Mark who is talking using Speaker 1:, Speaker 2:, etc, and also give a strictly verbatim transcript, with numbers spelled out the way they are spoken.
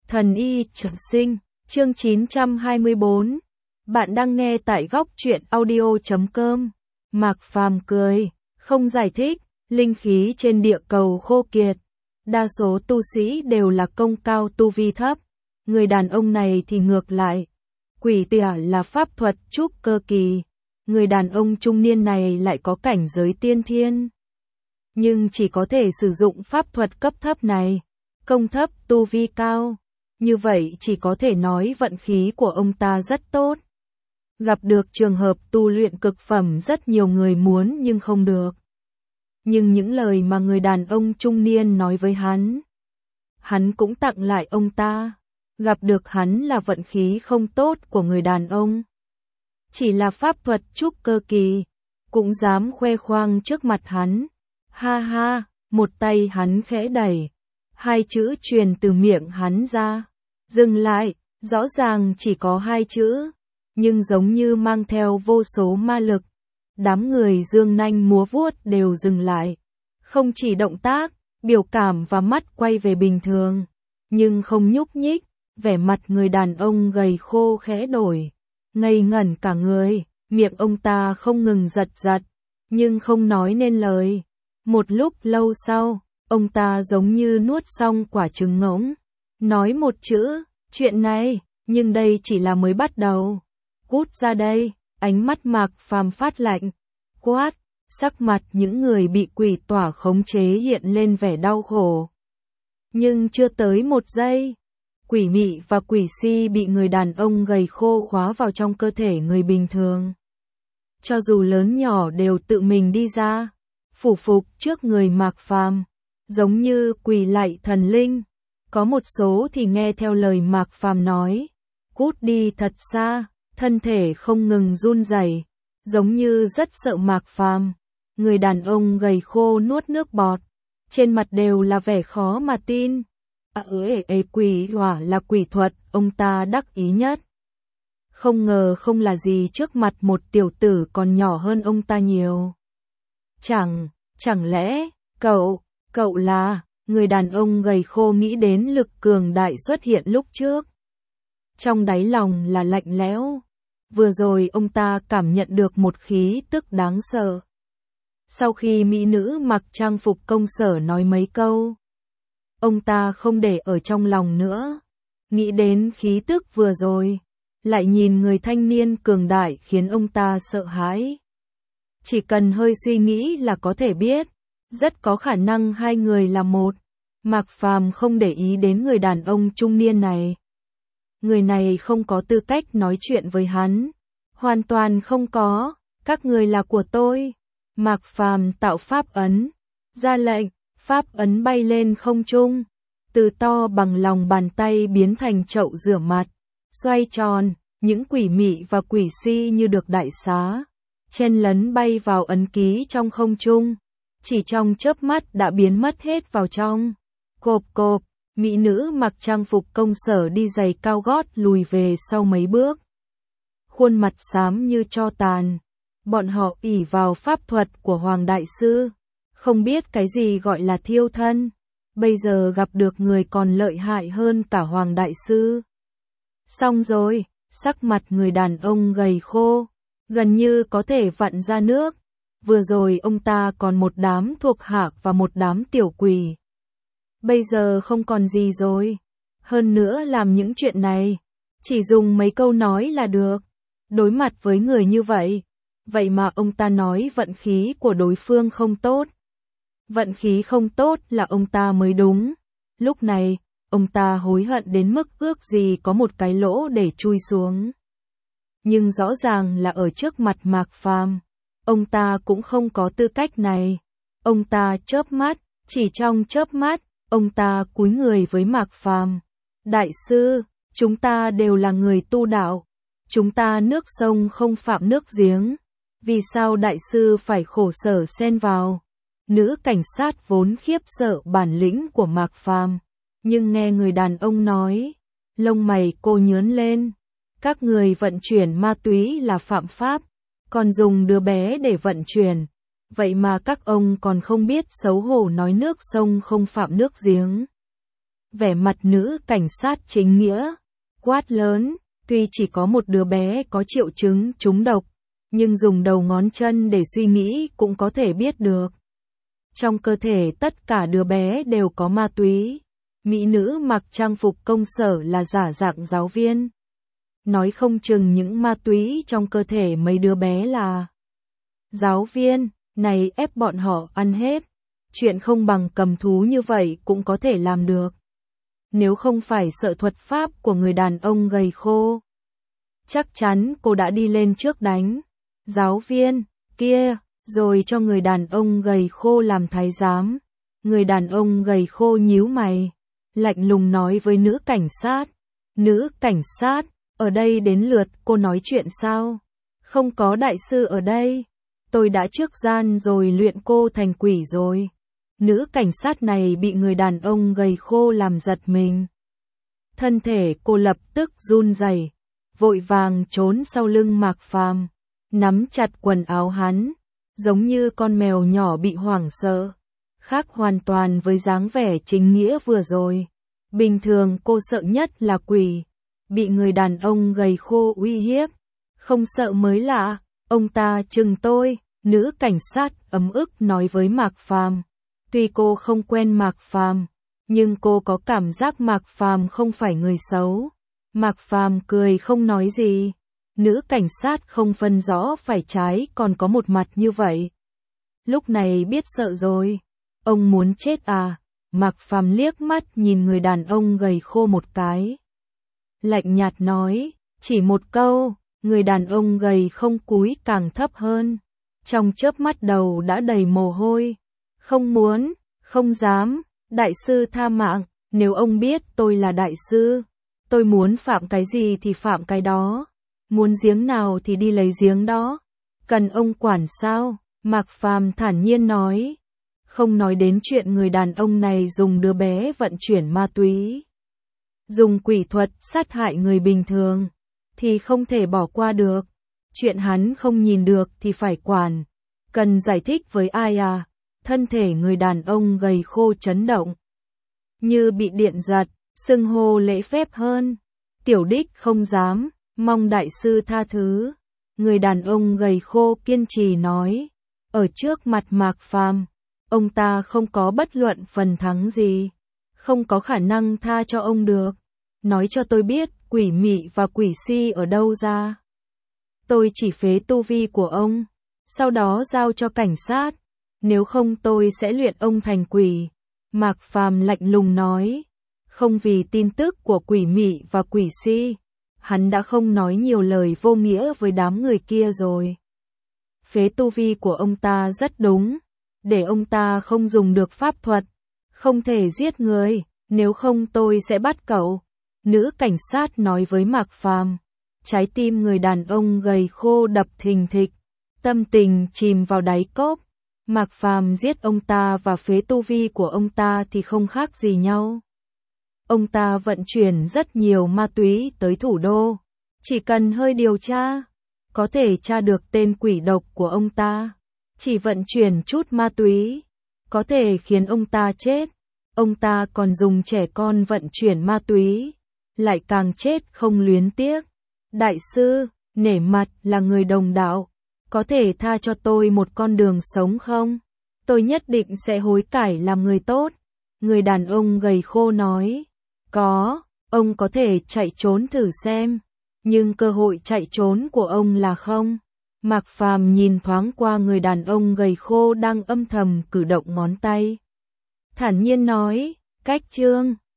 Speaker 1: Thần y trường sinh, chương chín trăm hai mươi tư. Bạn đang nghe tại góc truyện audio chấm com. Mạc Phàm cười, không giải thích, linh khí trên địa cầu khô kiệt. Đa số tu sĩ đều là công cao tu vi thấp. Người đàn ông này thì ngược lại. Quỷ tỉa là pháp thuật trúc cơ kỳ. Người đàn ông trung niên này lại có cảnh giới tiên thiên. Nhưng chỉ có thể sử dụng pháp thuật cấp thấp này. Công thấp tu vi cao. Như vậy chỉ có thể nói vận khí của ông ta rất tốt. Gặp được trường hợp tu luyện cực phẩm rất nhiều người muốn nhưng không được. Nhưng những lời mà người đàn ông trung niên nói với hắn, hắn cũng tặng lại ông ta. Gặp được hắn là vận khí không tốt của người đàn ông. Chỉ là pháp thuật trúc cơ kỳ, cũng dám khoe khoang trước mặt hắn. Ha ha, một tay hắn khẽ đẩy. Hai chữ truyền từ miệng hắn ra. Dừng lại, rõ ràng chỉ có hai chữ, nhưng giống như mang theo vô số ma lực. Đám người dương nanh múa vuốt đều dừng lại. Không chỉ động tác, biểu cảm và mắt quay về bình thường, nhưng không nhúc nhích. Vẻ mặt người đàn ông gầy khô khẽ đổi. Ngây ngẩn cả người, miệng ông ta không ngừng giật giật, nhưng không nói nên lời. Một lúc lâu sau, ông ta giống như nuốt xong quả trứng ngỗng. Nói một chữ, chuyện này, nhưng đây chỉ là mới bắt đầu. Cút ra đây, ánh mắt Mạc Phàm phát lạnh. Quát, sắc mặt những người bị quỷ tỏa khống chế hiện lên vẻ đau khổ. Nhưng chưa tới một giây, quỷ mị và quỷ si bị người đàn ông gầy khô khóa vào trong cơ thể người bình thường. Cho dù lớn nhỏ đều tự mình đi ra, phủ phục trước người Mạc Phàm, giống như quỳ lạy thần linh. Có một số thì nghe theo lời Mạc Phàm nói, cút đi thật xa, thân thể không ngừng run rẩy, giống như rất sợ Mạc Phàm. Người đàn ông gầy khô nuốt nước bọt, trên mặt đều là vẻ khó mà tin. À ơi, ê, quỷ hỏa là quỷ thuật, ông ta đắc ý nhất. Không ngờ không là gì trước mặt một tiểu tử còn nhỏ hơn ông ta nhiều. Chẳng, chẳng lẽ, cậu, cậu là... Người đàn ông gầy khô nghĩ đến lực cường đại xuất hiện lúc trước. Trong đáy lòng là lạnh lẽo. Vừa rồi ông ta cảm nhận được một khí tức đáng sợ. Sau khi mỹ nữ mặc trang phục công sở nói mấy câu, ông ta không để ở trong lòng nữa. Nghĩ đến khí tức vừa rồi, lại nhìn người thanh niên cường đại khiến ông ta sợ hãi. Chỉ cần hơi suy nghĩ là có thể biết. Rất có khả năng hai người là một. Mạc Phàm không để ý đến người đàn ông trung niên này. Người này không có tư cách nói chuyện với hắn. Hoàn toàn không có. Các người là của tôi. Mạc Phàm tạo pháp ấn. Ra lệnh, pháp ấn bay lên không trung. Từ to bằng lòng bàn tay biến thành chậu rửa mặt. Xoay tròn, những quỷ mị và quỷ si như được đại xá. Chen lấn bay vào ấn ký trong không trung. Chỉ trong chớp mắt đã biến mất hết vào trong. Cộp cộp, mỹ nữ mặc trang phục công sở đi giày cao gót lùi về sau mấy bước. Khuôn mặt xám như tro tàn. Bọn họ ỷ vào pháp thuật của Hoàng Đại Sư. Không biết cái gì gọi là thiêu thân. Bây giờ gặp được người còn lợi hại hơn cả Hoàng Đại Sư. Xong rồi, sắc mặt người đàn ông gầy khô, gần như có thể vặn ra nước. Vừa rồi ông ta còn một đám thuộc hạ và một đám tiểu quỷ. Bây giờ không còn gì rồi. Hơn nữa làm những chuyện này, chỉ dùng mấy câu nói là được. Đối mặt với người như vậy, vậy mà ông ta nói vận khí của đối phương không tốt. Vận khí không tốt là ông ta mới đúng. Lúc này, ông ta hối hận đến mức ước gì có một cái lỗ để chui xuống. Nhưng rõ ràng là ở trước mặt Mạc Phàm, ông ta cũng không có tư cách này. Ông ta chớp mắt, chỉ trong chớp mắt, ông ta cúi người với Mạc Phàm. Đại sư, chúng ta đều là người tu đạo. Chúng ta nước sông không phạm nước giếng. Vì sao đại sư phải khổ sở xen vào? Nữ cảnh sát vốn khiếp sợ bản lĩnh của Mạc Phàm, nhưng nghe người đàn ông nói, lông mày cô nhướng lên. Các người vận chuyển ma túy là phạm pháp. Còn dùng đứa bé để vận chuyển. Vậy mà các ông còn không biết xấu hổ nói nước sông không phạm nước giếng. Vẻ mặt nữ cảnh sát chính nghĩa, quát lớn, tuy chỉ có một đứa bé có triệu chứng trúng độc, nhưng dùng đầu ngón chân để suy nghĩ cũng có thể biết được. Trong cơ thể tất cả đứa bé đều có ma túy. Mỹ nữ mặc trang phục công sở là giả dạng giáo viên. Nói không chừng những ma túy trong cơ thể mấy đứa bé là giáo viên, này ép bọn họ ăn hết. Chuyện không bằng cầm thú như vậy cũng có thể làm được. Nếu không phải sợ thuật pháp của người đàn ông gầy khô, chắc chắn cô đã đi lên trước đánh giáo viên kia, rồi cho người đàn ông gầy khô làm thái giám. Người đàn ông gầy khô nhíu mày, lạnh lùng nói với nữ cảnh sát. Nữ cảnh sát, ở đây đến lượt cô nói chuyện sao? Không có đại sư ở đây. Tôi đã trước gian rồi luyện cô thành quỷ rồi. Nữ cảnh sát này bị người đàn ông gầy khô làm giật mình. Thân thể cô lập tức run rẩy, vội vàng trốn sau lưng Mạc Phàm, nắm chặt quần áo hắn, giống như con mèo nhỏ bị hoảng sợ, khác hoàn toàn với dáng vẻ chính nghĩa vừa rồi. Bình thường cô sợ nhất là quỷ, bị người đàn ông gầy khô uy hiếp, không sợ mới lạ. Ông ta chừng tôi, nữ cảnh sát ấm ức nói với Mạc Phàm. Tuy cô không quen Mạc Phàm, nhưng cô có cảm giác Mạc Phàm không phải người xấu. Mạc Phàm cười không nói gì. Nữ cảnh sát không phân rõ phải trái còn có một mặt như vậy. Lúc này biết sợ rồi. Ông muốn chết à? Mạc Phàm liếc mắt nhìn người đàn ông gầy khô một cái. Lạnh nhạt nói, chỉ một câu, người đàn ông gầy không cúi càng thấp hơn. Trong chớp mắt đầu đã đầy mồ hôi. Không muốn, không dám, đại sư tha mạng, nếu ông biết tôi là đại sư, tôi muốn phạm cái gì thì phạm cái đó, muốn giếng nào thì đi lấy giếng đó, cần ông quản sao? Mạc Phàm thản nhiên nói, không nói đến chuyện người đàn ông này dùng đứa bé vận chuyển ma túy, dùng quỷ thuật sát hại người bình thường, thì không thể bỏ qua được, chuyện hắn không nhìn được thì phải quản, cần giải thích với ai à? Thân thể người đàn ông gầy khô chấn động, như bị điện giật, xưng hô lễ phép hơn. Tiểu đích không dám, mong đại sư tha thứ. Người đàn ông gầy khô kiên trì nói, ở trước mặt Mạc Phàm, ông ta không có bất luận phần thắng gì, không có khả năng tha cho ông được. Nói cho tôi biết quỷ mị và quỷ si ở đâu ra. Tôi chỉ phế tu vi của ông, sau đó giao cho cảnh sát. Nếu không tôi sẽ luyện ông thành quỷ. Mạc Phàm lạnh lùng nói. Không vì tin tức của quỷ mị và quỷ si, hắn đã không nói nhiều lời vô nghĩa với đám người kia rồi. Phế tu vi của ông ta rất đúng, để ông ta không dùng được pháp thuật, không thể giết người, nếu không tôi sẽ bắt cậu. Nữ cảnh sát nói với Mạc Phàm. Trái tim người đàn ông gầy khô đập thình thịch, tâm tình chìm vào đáy cốc. Mạc Phàm giết ông ta và phế tu vi của ông ta thì không khác gì nhau. Ông ta vận chuyển rất nhiều ma túy tới thủ đô, chỉ cần hơi điều tra, có thể tra được tên quỷ độc của ông ta. Chỉ vận chuyển chút ma túy, có thể khiến ông ta chết. Ông ta còn dùng trẻ con vận chuyển ma túy, lại càng chết không luyến tiếc. Đại sư, nể mặt là người đồng đạo, có thể tha cho tôi một con đường sống không? Tôi nhất định sẽ hối cải làm người tốt. Người đàn ông gầy khô nói. Có, ông có thể chạy trốn thử xem, nhưng cơ hội chạy trốn của ông là không. Mạc Phàm nhìn thoáng qua người đàn ông gầy khô đang âm thầm cử động ngón tay. Thản nhiên nói, cách chương.